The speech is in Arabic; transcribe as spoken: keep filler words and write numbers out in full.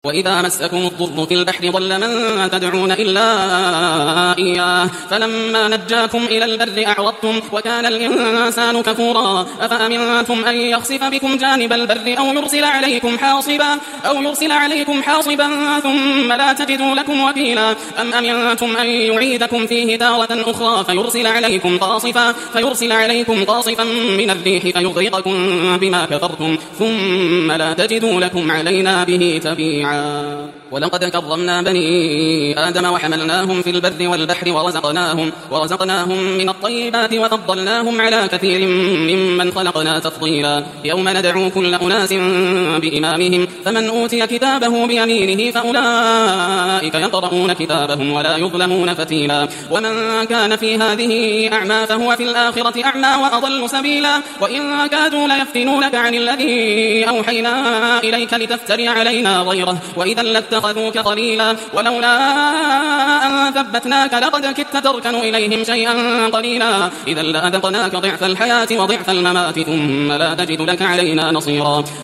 وإذا مسكم الضر في البحر ضل من تدعون إلا إياه فلما نجاكم إلى البر أعرضتم وكان الإنسان كفورا أفأمنتم أن يخسف بكم جانب البر أو يرسل عليكم حاصبا أو يرسل عليكم حاصبا ثم لا تجدوا لكم وكيلا أم أمنتم أن يعيدكم فيه تارة أخرى فيرسل عليكم قاصفا فيرسل عليكم قاصفا من الريح فيغرقكم بما كفرتم ثم لا تجدوا لكم علينا به تبيعا. ولقد كرمنا بني آدم وحملناهم في البر والبحر ورزقناهم, ورزقناهم من الطيبات وفضلناهم على كثير ممن خلقنا تفضيلا. يوم ندعو كل أناس بإمامهم فمن أوتي كتابه بيمينه فأولئك يقرؤون كتابهم ولا يظلمون فتيلا. ومن كان في هذه أعمى فهو في الآخرة أعمى وأضل سبيلا. وإن كادوا ليفتنونك عن الذي أوحينا إليك لتفتري علينا غيره وإذا لاتخذوك خليلا. ولولا أن ثبتناك لقد كدت تركن إليهم شيئا قليلا إذا لأذقناك ضعف الحياة وضعف الممات ثم لا تجد لك علينا نصيرا.